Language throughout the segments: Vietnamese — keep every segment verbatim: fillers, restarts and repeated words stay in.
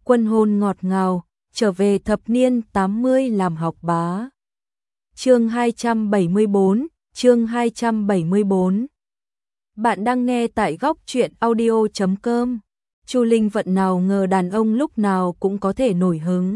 Quân hôn ngọt ngào, trở về thập niên tám mươi làm học bá. Chương hai trăm bảy mươi bốn, chương hai trăm bảy mươi bốn. Bạn đang nghe tại góc truyện audio chấm com. Chu Linh Vận nào ngờ đàn ông lúc nào cũng có thể nổi hứng.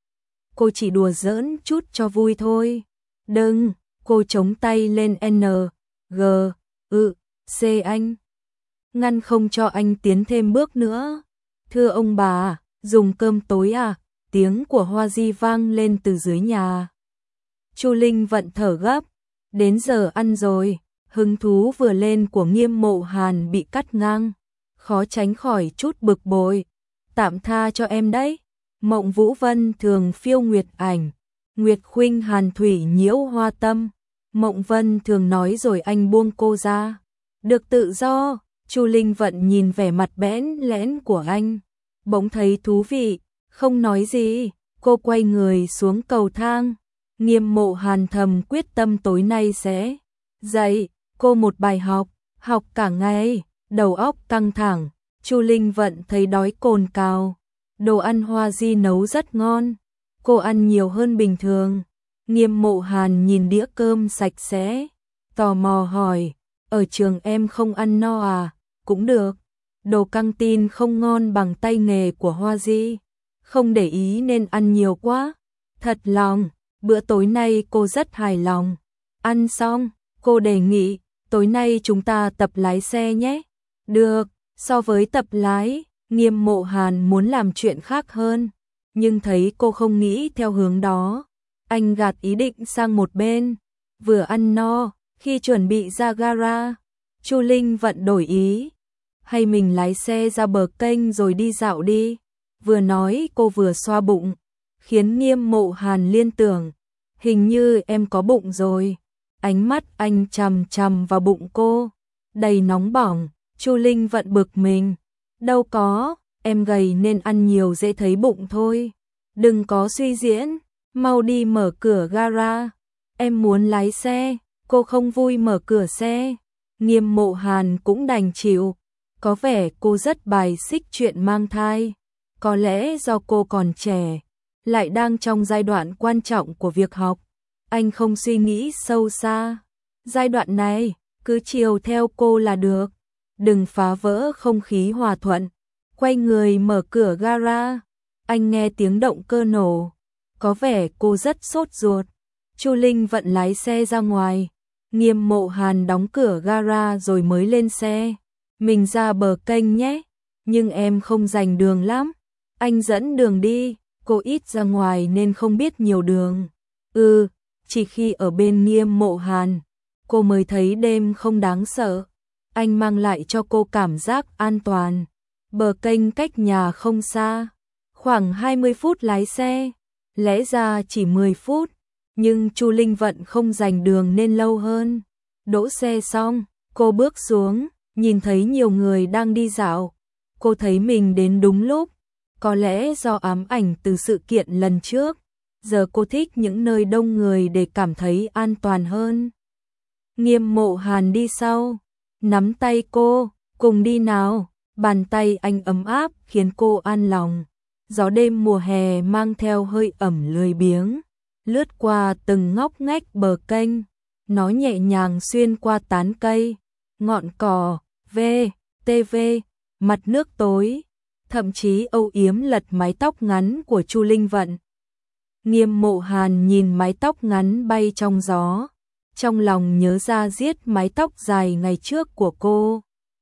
Cô chỉ đùa giỡn chút cho vui thôi. Đừng, cô chống tay lên N, G, ư, C anh. Ngăn không cho anh tiến thêm bước nữa. Thưa ông bà, dùng cơm tối à? Tiếng của Hoa Di vang lên từ dưới nhà. Chu Linh Vận thở gấp. Đến giờ ăn rồi. Hứng thú vừa lên của Nghiêm Mộ Hàn bị cắt ngang. Khó tránh khỏi chút bực bội. Tạm tha cho em đấy. Mộng Vũ Vân thường phiêu nguyệt ảnh. Nguyệt khuynh hàn thủy nhiễu hoa tâm. Mộng Vân thường nói rồi anh buông cô ra. Được tự do. Chu Linh Vận nhìn vẻ mặt bẽn lẽn của anh. Bỗng thấy thú vị. Không nói gì. Cô quay người xuống cầu thang. Nghiêm Mộ Hàn thầm quyết tâm tối nay sẽ dạy cô một bài học. Học cả ngày. Đầu óc căng thẳng. Chu Linh Vận thấy đói cồn cào. Đồ ăn Hoa Di nấu rất ngon. Cô ăn nhiều hơn bình thường. Nghiêm Mộ Hàn nhìn đĩa cơm sạch sẽ. Tò mò hỏi. Ở trường em không ăn no à? Cũng được. Đồ căng tin không ngon bằng tay nghề của Hoa Di. Không để ý nên ăn nhiều quá. Thật lòng. Bữa tối nay cô rất hài lòng. Ăn xong, cô đề nghị. Tối nay chúng ta tập lái xe nhé. Được. So với tập lái, Nghiêm Mộ Hàn muốn làm chuyện khác hơn. Nhưng thấy cô không nghĩ theo hướng đó. Anh gạt ý định sang một bên. Vừa ăn no, khi chuẩn bị ra gara, Chu Linh Vận đổi ý. Hay mình lái xe ra bờ kênh rồi đi dạo đi. Vừa nói cô vừa xoa bụng. Khiến Nghiêm Mộ Hàn liên tưởng. Hình như em có bụng rồi. Ánh mắt anh chằm chằm vào bụng cô. Đầy nóng bỏng. Chu Linh Vận bực mình. Đâu có, em gầy nên ăn nhiều dễ thấy bụng thôi. Đừng có suy diễn. Mau đi mở cửa gara. Em muốn lái xe. Cô không vui mở cửa xe. Nghiêm Mộ Hàn cũng đành chịu. Có vẻ cô rất bài xích chuyện mang thai. Có lẽ do cô còn trẻ, lại đang trong giai đoạn quan trọng của việc học. Anh không suy nghĩ sâu xa. Giai đoạn này, cứ chiều theo cô là được. Đừng phá vỡ không khí hòa thuận. Quay người mở cửa gara. Anh nghe tiếng động cơ nổ. Có vẻ cô rất sốt ruột. Chu Linh Vận lái xe ra ngoài. Nghiêm Mộ Hàn đóng cửa gara rồi mới lên xe. Mình ra bờ kênh nhé. Nhưng em không rành đường lắm. Anh dẫn đường đi. Cô ít ra ngoài nên không biết nhiều đường. Ừ, chỉ khi ở bên Nghiêm Mộ Hàn, cô mới thấy đêm không đáng sợ. Anh mang lại cho cô cảm giác an toàn. Bờ kênh cách nhà không xa. Khoảng hai mươi phút lái xe. Lẽ ra chỉ mười phút. Nhưng Chu Linh Vận không dành đường nên lâu hơn. Đỗ xe xong, cô bước xuống. Nhìn thấy nhiều người đang đi dạo. Cô thấy mình đến đúng lúc. Có lẽ do ám ảnh từ sự kiện lần trước. Giờ cô thích những nơi đông người để cảm thấy an toàn hơn. Nghiêm Mộ Hàn đi sau. Nắm tay cô, cùng đi nào. Bàn tay anh ấm áp khiến cô an lòng. Gió đêm mùa hè mang theo hơi ẩm lười biếng. Lướt qua từng ngóc ngách bờ kênh. Nó nhẹ nhàng xuyên qua tán cây. Ngọn cỏ, ve, tê vê, mặt nước tối. Thậm chí âu yếm lật mái tóc ngắn của Chu Linh Vận. Nghiêm Mộ Hàn nhìn mái tóc ngắn bay trong gió. Trong lòng nhớ ra giết mái tóc dài ngày trước của cô.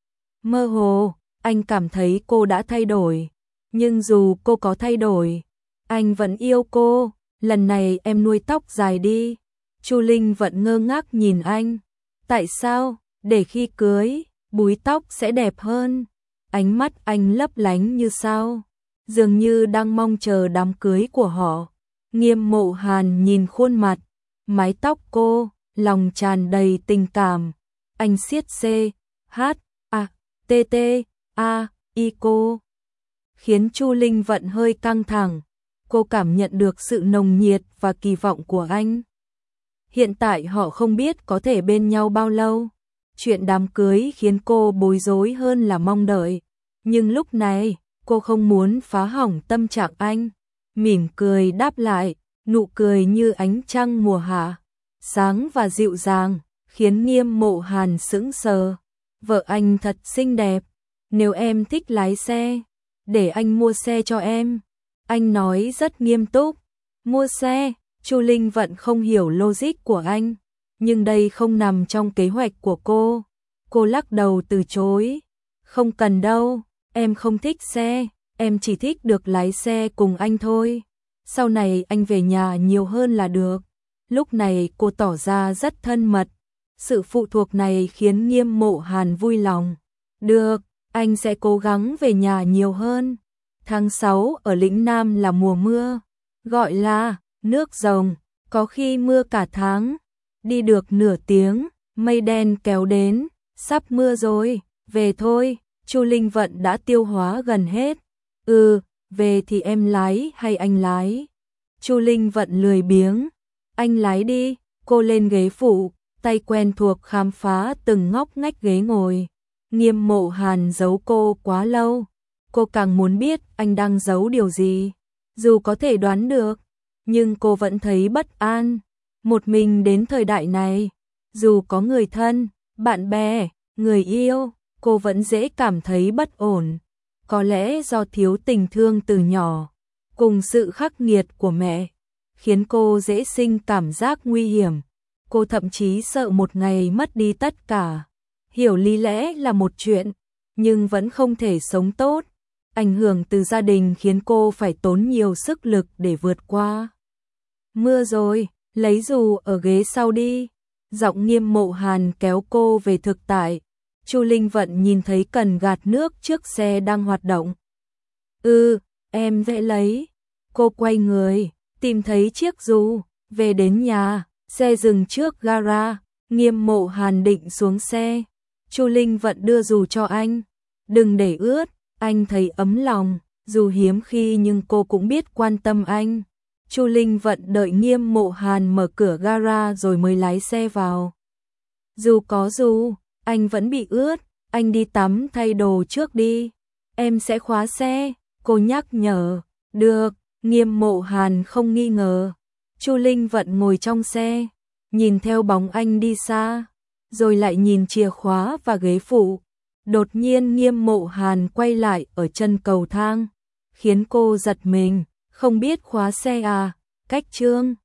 Mơ hồ, anh cảm thấy cô đã thay đổi. Nhưng dù cô có thay đổi, anh vẫn yêu cô. Lần này em nuôi tóc dài đi. Chu Linh Vận ngơ ngác nhìn anh. Tại sao? Để khi cưới, búi tóc sẽ đẹp hơn. Ánh mắt anh lấp lánh như sao. Dường như đang mong chờ đám cưới của họ. Nghiêm Mộ Hàn nhìn khuôn mặt, mái tóc cô, lòng tràn đầy tình cảm. Anh siết C, H, A, T, T, A, I cô. Khiến Chu Linh Vận hơi căng thẳng. Cô cảm nhận được sự nồng nhiệt và kỳ vọng của anh. Hiện tại họ không biết có thể bên nhau bao lâu. Chuyện đám cưới khiến cô bối rối hơn là mong đợi. Nhưng lúc này, cô không muốn phá hỏng tâm trạng anh. Mỉm cười đáp lại, nụ cười như ánh trăng mùa hạ, sáng và dịu dàng, khiến Nghiêm Mộ Hàn sững sờ. Vợ anh thật xinh đẹp, nếu em thích lái xe, để anh mua xe cho em. Anh nói rất nghiêm túc. Mua xe? Chu Linh Vận không hiểu logic của anh, nhưng đây không nằm trong kế hoạch của cô. Cô lắc đầu từ chối. Không cần đâu, em không thích xe, em chỉ thích được lái xe cùng anh thôi. Sau này anh về nhà nhiều hơn là được. Lúc này cô tỏ ra rất thân mật. Sự phụ thuộc này khiến Nghiêm Mộ Hàn vui lòng. Được, anh sẽ cố gắng về nhà nhiều hơn. Tháng sáu ở lĩnh Nam là mùa mưa, gọi là nước rồng, có khi mưa cả tháng. Đi được nửa tiếng, mây đen kéo đến, sắp mưa rồi, về thôi. Chu Linh Vận đã tiêu hóa gần hết. Ừ, về thì em lái hay anh lái? Chu Linh Vận lười biếng. Anh lái đi. Cô lên ghế phụ, tay quen thuộc khám phá từng ngóc ngách ghế ngồi. Nghiêm Mộ Hàn giấu cô quá lâu. Cô càng muốn biết anh đang giấu điều gì. Dù có thể đoán được, nhưng cô vẫn thấy bất an. Một mình đến thời đại này, dù có người thân, bạn bè, người yêu, cô vẫn dễ cảm thấy bất ổn. Có lẽ do thiếu tình thương từ nhỏ, cùng sự khắc nghiệt của mẹ, khiến cô dễ sinh cảm giác nguy hiểm. Cô thậm chí sợ một ngày mất đi tất cả. Hiểu lý lẽ là một chuyện, nhưng vẫn không thể sống tốt. Ảnh hưởng từ gia đình khiến cô phải tốn nhiều sức lực để vượt qua. Mưa rồi, lấy dù ở ghế sau đi. Giọng Nghiêm Mộ Hàn kéo cô về thực tại. Chu Linh Vận nhìn thấy cần gạt nước trước xe đang hoạt động. Ừ, em dễ lấy. Cô quay người, tìm thấy chiếc dù, về đến nhà, xe dừng trước gara. Nghiêm Mộ Hàn định xuống xe. Chu Linh Vận đưa dù cho anh. Đừng để ướt, anh thấy ấm lòng. Dù hiếm khi nhưng cô cũng biết quan tâm anh. Chu Linh Vận đợi Nghiêm Mộ Hàn mở cửa gara rồi mới lái xe vào. Dù có dù, anh vẫn bị ướt. Anh đi tắm thay đồ trước đi. Em sẽ khóa xe, cô nhắc nhở. Được, Nghiêm Mộ Hàn không nghi ngờ. Chu Linh Vận ngồi trong xe, nhìn theo bóng anh đi xa, rồi lại nhìn chìa khóa và ghế phụ. Đột nhiên Nghiêm Mộ Hàn quay lại ở chân cầu thang, khiến cô giật mình. Không biết khóa xe à? Cách Trương